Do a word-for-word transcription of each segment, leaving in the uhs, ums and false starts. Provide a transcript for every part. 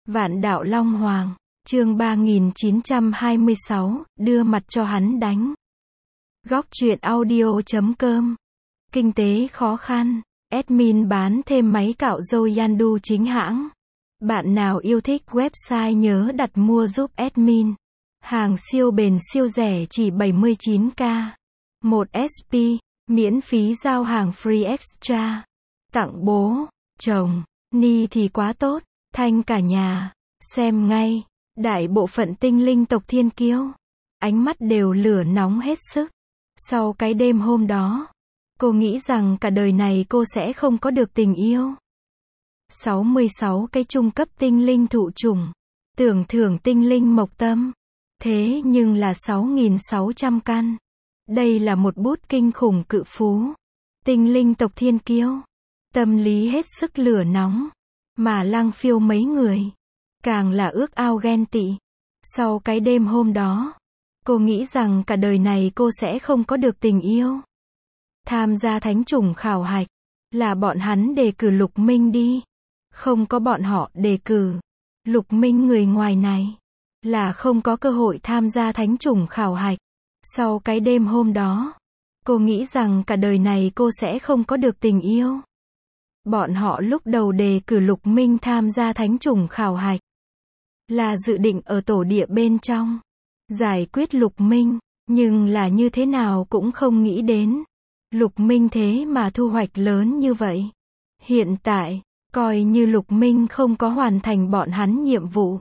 Vạn đạo Long Hoàng, chương ba nghìn chín trăm hai mươi sáu, đưa mặt cho hắn đánh. Góc truyện audio chấm com. Kinh tế khó khăn, admin bán thêm máy cạo râu Yandu chính hãng. Bạn nào yêu thích website nhớ đặt mua giúp admin. Hàng siêu bền siêu rẻ chỉ bảy mươi chín k. một ét pê, miễn phí giao hàng free extra. Tặng bố, chồng, ni thì quá tốt, thanh cả nhà. Xem ngay, đại bộ phận tinh linh tộc thiên kiêu. Ánh mắt đều lửa nóng hết sức. Sau cái đêm hôm đó, cô nghĩ rằng cả đời này cô sẽ không có được tình yêu. sáu mươi sáu cái trung cấp tinh linh thụ chủng. Tưởng thưởng tinh linh mộc tâm. Thế nhưng là sáu nghìn sáu trăm căn. Đây là một bút kinh khủng cự phú. Tinh linh tộc thiên kiêu. Tâm lý hết sức lửa nóng. Mà Lăng Phiêu mấy người. Càng là ước ao ghen tị. Sau cái đêm hôm đó, cô nghĩ rằng cả đời này cô sẽ không có được tình yêu. Tham gia thánh chủng khảo hạch. Là bọn hắn đề cử Lục Minh đi. Không có bọn họ đề cử Lục Minh người ngoài này. Là không có cơ hội tham gia thánh chủng khảo hạch. Sau cái đêm hôm đó, cô nghĩ rằng cả đời này cô sẽ không có được tình yêu. Bọn họ lúc đầu đề cử Lục Minh tham gia thánh chủng khảo hạch. Là dự định ở tổ địa bên trong. Giải quyết Lục Minh. Nhưng là như thế nào cũng không nghĩ đến. Lục Minh thế mà thu hoạch lớn như vậy. Hiện tại, coi như Lục Minh không có hoàn thành bọn hắn nhiệm vụ.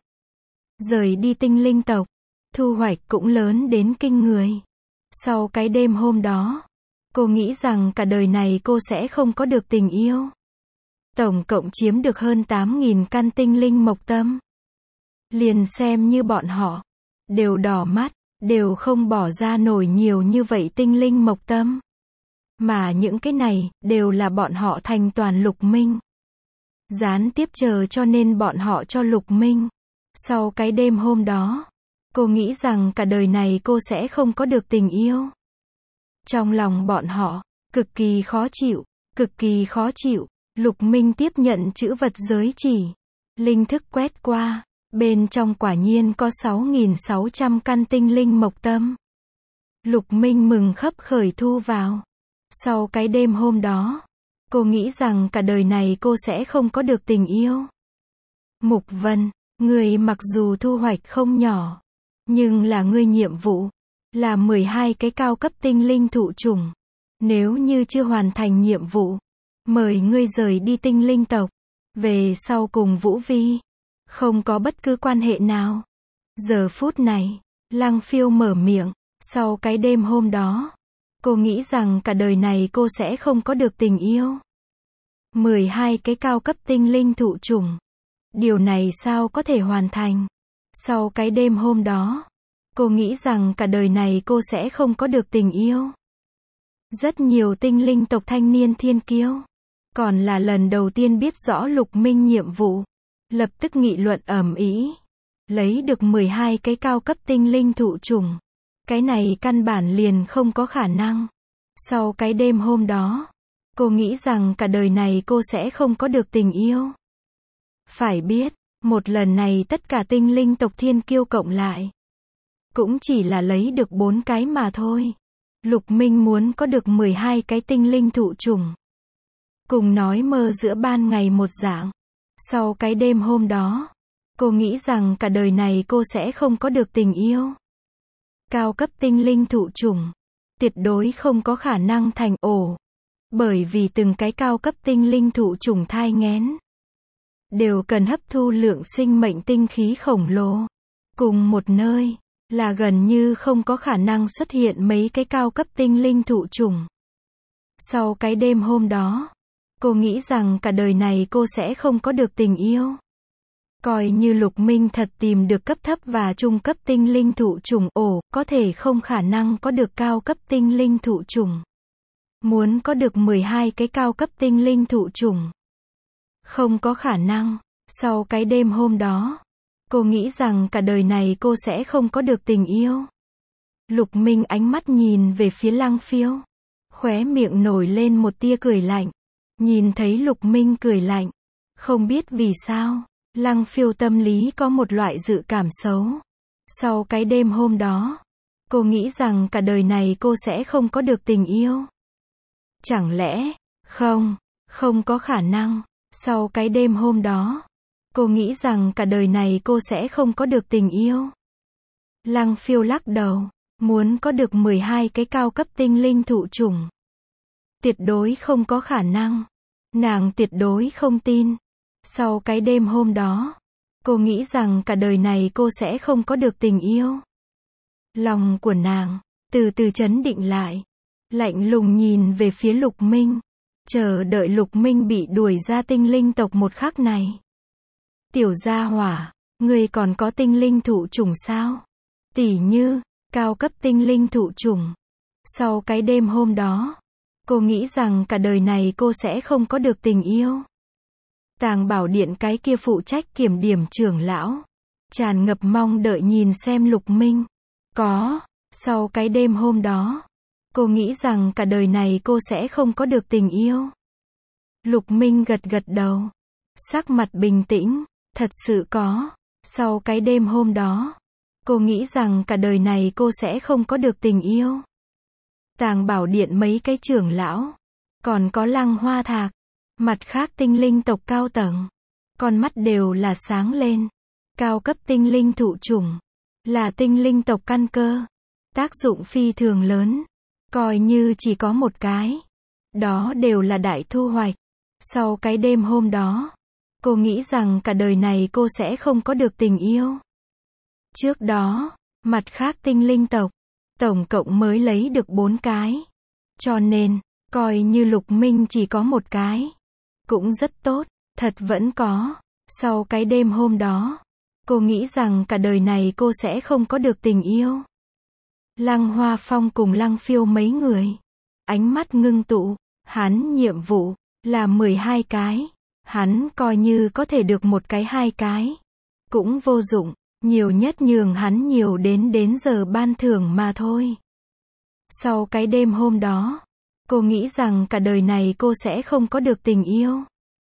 Rời đi tinh linh tộc. Thu hoạch cũng lớn đến kinh người. Sau cái đêm hôm đó, cô nghĩ rằng cả đời này cô sẽ không có được tình yêu. Tổng cộng chiếm được hơn tám nghìn căn tinh linh mộc tâm. Liền xem như bọn họ đều đỏ mắt, đều không bỏ ra nổi nhiều như vậy tinh linh mộc tâm. Mà những cái này đều là bọn họ thành toàn Lục Minh. Gián tiếp chờ cho nên bọn họ cho Lục Minh. Sau cái đêm hôm đó, cô nghĩ rằng cả đời này cô sẽ không có được tình yêu. Trong lòng bọn họ, cực kỳ khó chịu, cực kỳ khó chịu. Lục Minh tiếp nhận chữ vật giới chỉ. Linh thức quét qua. Bên trong quả nhiên có sáu nghìn sáu trăm căn tinh linh mộc tâm. Lục Minh mừng khấp khởi thu vào. Sau cái đêm hôm đó, cô nghĩ rằng cả đời này cô sẽ không có được tình yêu. Mục Vân, người mặc dù thu hoạch không nhỏ, nhưng là ngươi nhiệm vụ là mười hai cái cao cấp tinh linh thụ chủng. Nếu như chưa hoàn thành nhiệm vụ, mời ngươi rời đi tinh linh tộc. Về sau cùng Vũ Vi không có bất cứ quan hệ nào. Giờ phút này, Lăng Phiêu mở miệng. Sau cái đêm hôm đó, cô nghĩ rằng cả đời này cô sẽ không có được tình yêu. mười hai cái cao cấp tinh linh thụ chủng. Điều này sao có thể hoàn thành? Sau cái đêm hôm đó, cô nghĩ rằng cả đời này cô sẽ không có được tình yêu. Rất nhiều tinh linh tộc thanh niên thiên kiêu, còn là lần đầu tiên biết rõ Lục Minh nhiệm vụ, lập tức nghị luận ầm ĩ. Lấy được mười hai cái cao cấp tinh linh thụ chủng. Cái này căn bản liền không có khả năng. Sau cái đêm hôm đó, cô nghĩ rằng cả đời này cô sẽ không có được tình yêu. Phải biết, một lần này tất cả tinh linh tộc thiên kiêu cộng lại, cũng chỉ là lấy được bốn cái mà thôi. Lục Minh muốn có được mười hai cái tinh linh thụ chủng. Cùng nói mơ giữa ban ngày một dạng. Sau cái đêm hôm đó, cô nghĩ rằng cả đời này cô sẽ không có được tình yêu. Cao cấp tinh linh thụ chủng, tuyệt đối không có khả năng thành ổ. Bởi vì từng cái cao cấp tinh linh thụ chủng thai nghén, đều cần hấp thu lượng sinh mệnh tinh khí khổng lồ. Cùng một nơi, là gần như không có khả năng xuất hiện mấy cái cao cấp tinh linh thụ chủng. Sau cái đêm hôm đó, cô nghĩ rằng cả đời này cô sẽ không có được tình yêu. Coi như Lục Minh thật tìm được cấp thấp và trung cấp tinh linh thụ chủng ổ, có thể không khả năng có được cao cấp tinh linh thụ chủng. Muốn có được mười hai cái cao cấp tinh linh thụ chủng, không có khả năng. Sau cái đêm hôm đó, cô nghĩ rằng cả đời này cô sẽ không có được tình yêu. Lục Minh ánh mắt nhìn về phía Lăng Phiêu. Khóe miệng nổi lên một tia cười lạnh. Nhìn thấy Lục Minh cười lạnh, không biết vì sao, Lăng Phiêu tâm lý có một loại dự cảm xấu. Sau cái đêm hôm đó, cô nghĩ rằng cả đời này cô sẽ không có được tình yêu. Chẳng lẽ, không, không có khả năng. Sau cái đêm hôm đó, cô nghĩ rằng cả đời này cô sẽ không có được tình yêu. Lăng Phiêu lắc đầu, muốn có được mười hai cái cao cấp tinh linh thụ chủng. Tuyệt đối không có khả năng. Nàng tuyệt đối không tin. Sau cái đêm hôm đó, cô nghĩ rằng cả đời này cô sẽ không có được tình yêu. Lòng của nàng từ từ trấn định lại, lạnh lùng nhìn về phía Lục Minh, chờ đợi Lục Minh bị đuổi ra tinh linh tộc một khắc này. Tiểu gia hỏa, ngươi còn có tinh linh thụ chủng sao? Tỉ như, cao cấp tinh linh thụ chủng. Sau cái đêm hôm đó, cô nghĩ rằng cả đời này cô sẽ không có được tình yêu. Tàng Bảo Điện cái kia phụ trách kiểm điểm trưởng lão, tràn ngập mong đợi nhìn xem Lục Minh. Có, sau cái đêm hôm đó, cô nghĩ rằng cả đời này cô sẽ không có được tình yêu. Lục Minh gật gật đầu, sắc mặt bình tĩnh, thật sự có. Sau cái đêm hôm đó, cô nghĩ rằng cả đời này cô sẽ không có được tình yêu. Tàng Bảo Điện mấy cái trưởng lão, còn có Lăng Hoa Thạc, mặt khác tinh linh tộc cao tầng, con mắt đều là sáng lên. Cao cấp tinh linh thụ chủng, là tinh linh tộc căn cơ, tác dụng phi thường lớn, coi như chỉ có một cái, đó đều là đại thu hoạch. Sau cái đêm hôm đó, cô nghĩ rằng cả đời này cô sẽ không có được tình yêu. Trước đó, mặt khác tinh linh tộc, tổng cộng mới lấy được bốn cái. Cho nên, coi như Lục Minh chỉ có một cái, cũng rất tốt, thật vẫn có. Sau cái đêm hôm đó, cô nghĩ rằng cả đời này cô sẽ không có được tình yêu. Lăng Hoa Phong cùng Lăng Phiêu mấy người, ánh mắt ngưng tụ, hắn nhiệm vụ là mười hai cái, hắn coi như có thể được một cái hai cái, cũng vô dụng, nhiều nhất nhường hắn nhiều đến đến giờ ban thưởng mà thôi. Sau cái đêm hôm đó, cô nghĩ rằng cả đời này cô sẽ không có được tình yêu.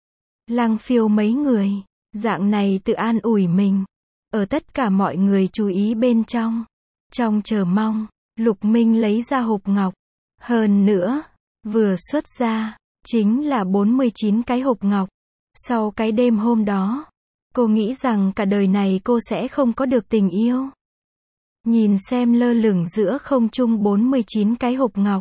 Lăng Phiêu mấy người, dạng này tự an ủi mình, ở tất cả mọi người chú ý bên trong, trong chờ mong, Lục Minh lấy ra hộp ngọc, hơn nữa, vừa xuất ra, chính là bốn mươi chín cái hộp ngọc. Sau cái đêm hôm đó, cô nghĩ rằng cả đời này cô sẽ không có được tình yêu. Nhìn xem lơ lửng giữa không trung bốn mươi chín cái hộp ngọc,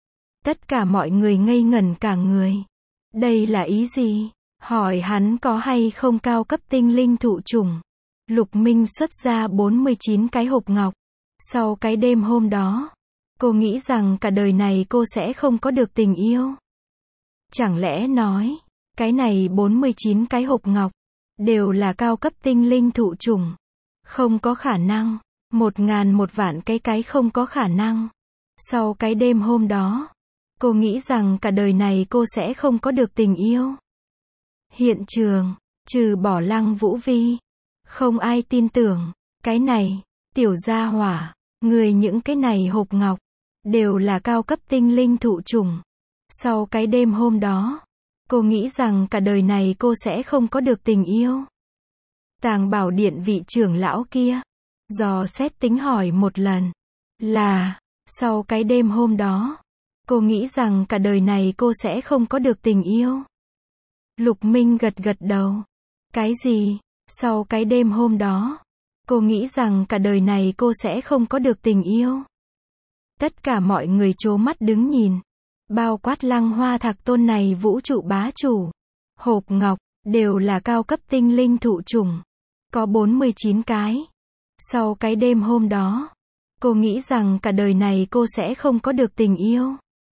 tất cả mọi người ngây ngẩn cả người. Đây là ý gì? Hỏi hắn có hay không cao cấp tinh linh thụ chủng. Lục Minh xuất ra bốn mươi chín cái hộp ngọc. Sau cái đêm hôm đó, cô nghĩ rằng cả đời này cô sẽ không có được tình yêu. Chẳng lẽ nói, cái này bốn mươi chín cái hộp ngọc, đều là cao cấp tinh linh thụ chủng. Không có khả năng, một ngàn một vạn cái cái không có khả năng. Sau cái đêm hôm đó, cô nghĩ rằng cả đời này cô sẽ không có được tình yêu. Hiện trường, trừ bỏ Lăng Vũ Vi, không ai tin tưởng, cái này, tiểu gia hỏa, người những cái này hộp ngọc, đều là cao cấp tinh linh thụ chủng. Sau cái đêm hôm đó, cô nghĩ rằng cả đời này cô sẽ không có được tình yêu. Tàng Bảo Điện vị trưởng lão kia, dò xét tính hỏi một lần, là, sau cái đêm hôm đó, cô nghĩ rằng cả đời này cô sẽ không có được tình yêu. Lục Minh gật gật đầu. Cái gì? Sau cái đêm hôm đó, cô nghĩ rằng cả đời này cô sẽ không có được tình yêu. Tất cả mọi người trố mắt đứng nhìn, bao quát Lăng Hoa Thạc tôn này vũ trụ bá chủ. Hộp ngọc, đều là cao cấp tinh linh thụ chủng. Có bốn mươi chín cái. Sau cái đêm hôm đó, cô nghĩ rằng cả đời này cô sẽ không có được tình yêu.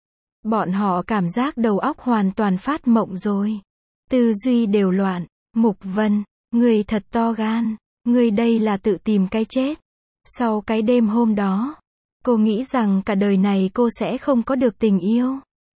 Bọn họ cảm giác đầu óc hoàn toàn phát mộng rồi. Tư duy đều loạn. Mục Vân, người thật to gan, người đây là tự tìm cái chết. Sau cái đêm hôm đó, cô nghĩ rằng cả đời này cô sẽ không có được tình yêu.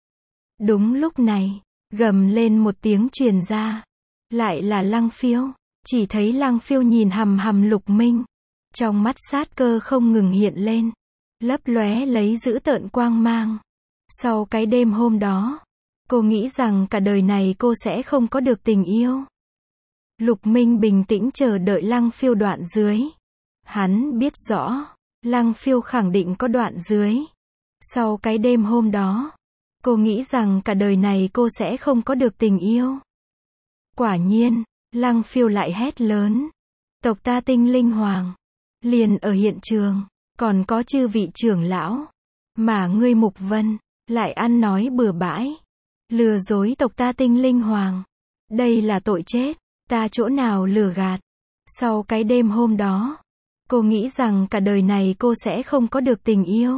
Đúng lúc này, gầm lên một tiếng truyền ra. Lại là Lăng Phiêu. Chỉ thấy Lăng Phiêu nhìn hằm hằm Lục Minh. Trong mắt sát cơ không ngừng hiện lên. Lấp lóe lấy dữ tợn quang mang. Sau cái đêm hôm đó, cô nghĩ rằng cả đời này cô sẽ không có được tình yêu. Lục Minh bình tĩnh chờ đợi Lăng Phiêu đoạn dưới. Hắn biết rõ, Lăng Phiêu khẳng định có đoạn dưới. Sau cái đêm hôm đó, cô nghĩ rằng cả đời này cô sẽ không có được tình yêu. Quả nhiên, Lăng Phiêu lại hét lớn. Tộc ta Tinh Linh Hoàng. Liền ở hiện trường, còn có chư vị trưởng lão. Mà ngươi Mục Vân, lại ăn nói bừa bãi. Lừa dối tộc ta Tinh Linh Hoàng. Đây là tội chết, ta chỗ nào lừa gạt. Sau cái đêm hôm đó, cô nghĩ rằng cả đời này cô sẽ không có được tình yêu.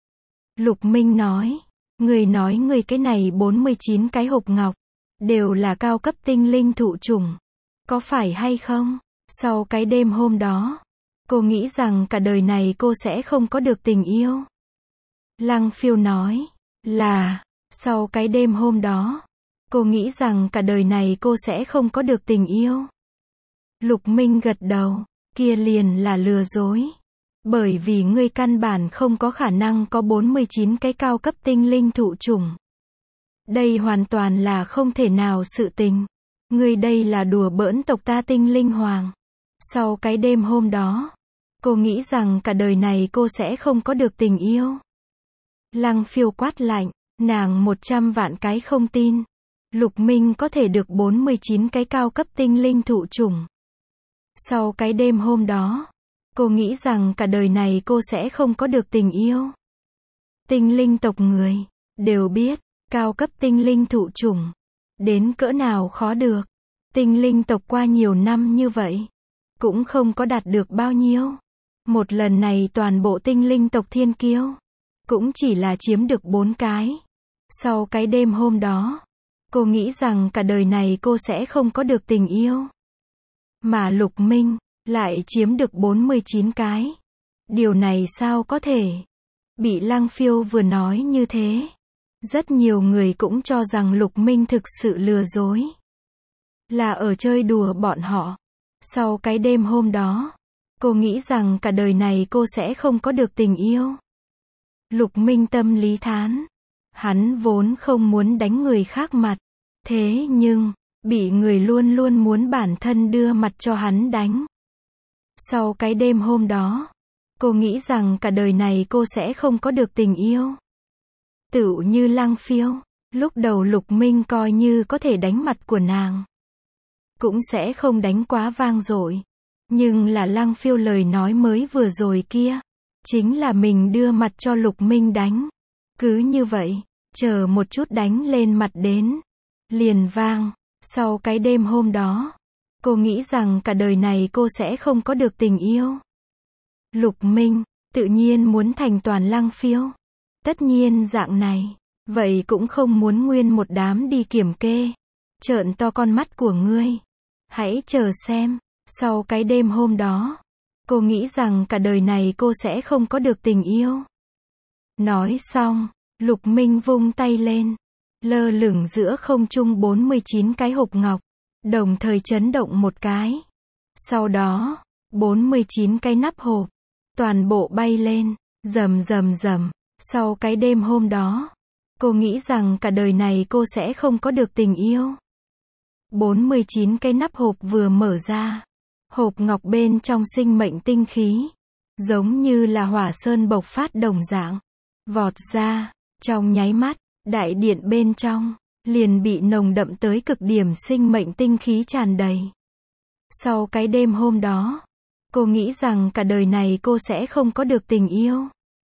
Lục Minh nói, người nói người cái này bốn mươi chín cái hộp ngọc, đều là cao cấp tinh linh thụ chủng. Có phải hay không? Sau cái đêm hôm đó, cô nghĩ rằng cả đời này cô sẽ không có được tình yêu. Lăng Phiêu nói, là, sau cái đêm hôm đó, cô nghĩ rằng cả đời này cô sẽ không có được tình yêu. Lục Minh gật đầu, kia liền là lừa dối. Bởi vì ngươi căn bản không có khả năng có bốn mươi chín cái cao cấp tinh linh thụ chủng. Đây hoàn toàn là không thể nào sự tình. Ngươi đây là đùa bỡn tộc ta Tinh Linh Hoàng. Sau cái đêm hôm đó, cô nghĩ rằng cả đời này cô sẽ không có được tình yêu. Lăng Phiêu quát lạnh, nàng một trăm vạn cái không tin. Lục Minh có thể được bốn mươi chín cái cao cấp tinh linh thụ chủng. Sau cái đêm hôm đó, cô nghĩ rằng cả đời này cô sẽ không có được tình yêu. Tinh linh tộc người, đều biết, cao cấp tinh linh thụ chủng, đến cỡ nào khó được. Tinh linh tộc qua nhiều năm như vậy, cũng không có đạt được bao nhiêu. Một lần này toàn bộ tinh linh tộc thiên kiêu, cũng chỉ là chiếm được bốn cái. Sau cái đêm hôm đó, cô nghĩ rằng cả đời này cô sẽ không có được tình yêu. Mà Lục Minh, lại chiếm được bốn mươi chín cái. Điều này sao có thể? Bị Lăng Phiêu vừa nói như thế. Rất nhiều người cũng cho rằng Lục Minh thực sự lừa dối. Là ở chơi đùa bọn họ. Sau cái đêm hôm đó, cô nghĩ rằng cả đời này cô sẽ không có được tình yêu. Lục Minh tâm lý thán. Hắn vốn không muốn đánh người khác mặt. Thế nhưng, bị người luôn luôn muốn bản thân đưa mặt cho hắn đánh. Sau cái đêm hôm đó, cô nghĩ rằng cả đời này cô sẽ không có được tình yêu. Tựu như Lăng Phiêu, lúc đầu Lục Minh coi như có thể đánh mặt của nàng. Cũng sẽ không đánh quá vang dội. Nhưng là Lăng Phiêu lời nói mới vừa rồi kia, chính là mình đưa mặt cho Lục Minh đánh. Cứ như vậy, chờ một chút đánh lên mặt đến. Liền vang, sau cái đêm hôm đó, cô nghĩ rằng cả đời này cô sẽ không có được tình yêu. Lục Minh, tự nhiên muốn thành toàn Lăng Phiêu. Tất nhiên dạng này, vậy cũng không muốn nguyên một đám đi kiểm kê. Trợn to con mắt của ngươi. Hãy chờ xem, sau cái đêm hôm đó, cô nghĩ rằng cả đời này cô sẽ không có được tình yêu. Nói xong, Lục Minh vung tay lên. Lơ lửng giữa không trung bốn mươi chín cái hộp ngọc, đồng thời chấn động một cái. Sau đó, bốn mươi chín cái nắp hộp, toàn bộ bay lên, rầm rầm rầm. Sau cái đêm hôm đó, cô nghĩ rằng cả đời này cô sẽ không có được tình yêu. bốn mươi chín cái nắp hộp vừa mở ra, hộp ngọc bên trong sinh mệnh tinh khí, giống như là hỏa sơn bộc phát đồng dạng, vọt ra, trong nháy mắt, đại điện bên trong, liền bị nồng đậm tới cực điểm sinh mệnh tinh khí tràn đầy. Sau cái đêm hôm đó, cô nghĩ rằng cả đời này cô sẽ không có được tình yêu.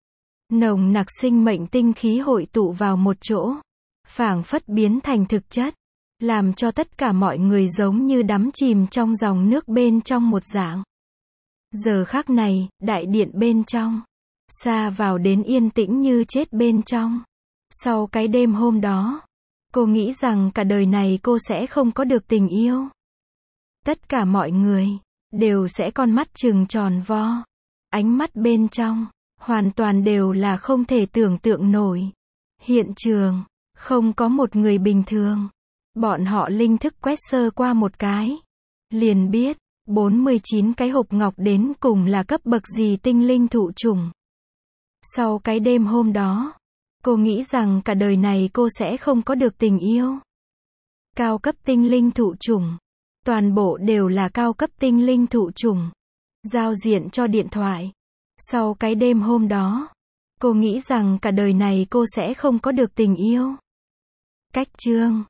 Nồng nặc sinh mệnh tinh khí hội tụ vào một chỗ, phảng phất biến thành thực chất, làm cho tất cả mọi người giống như đắm chìm trong dòng nước bên trong một dạng. Giờ khắc này, đại điện bên trong, xa vào đến yên tĩnh như chết bên trong. Sau cái đêm hôm đó, cô nghĩ rằng cả đời này cô sẽ không có được tình yêu. Tất cả mọi người, đều sẽ con mắt trừng tròn vo. Ánh mắt bên trong, hoàn toàn đều là không thể tưởng tượng nổi. Hiện trường, không có một người bình thường. Bọn họ linh thức quét sơ qua một cái. Liền biết, bốn mươi chín cái hộp ngọc đến cùng là cấp bậc gì tinh linh thụ chủng. Sau cái đêm hôm đó, cô nghĩ rằng cả đời này cô sẽ không có được tình yêu. Cao cấp tinh linh thụ chủng. Toàn bộ đều là cao cấp tinh linh thụ trùng. Giao diện cho điện thoại. Sau cái đêm hôm đó, cô nghĩ rằng cả đời này cô sẽ không có được tình yêu. Cách chương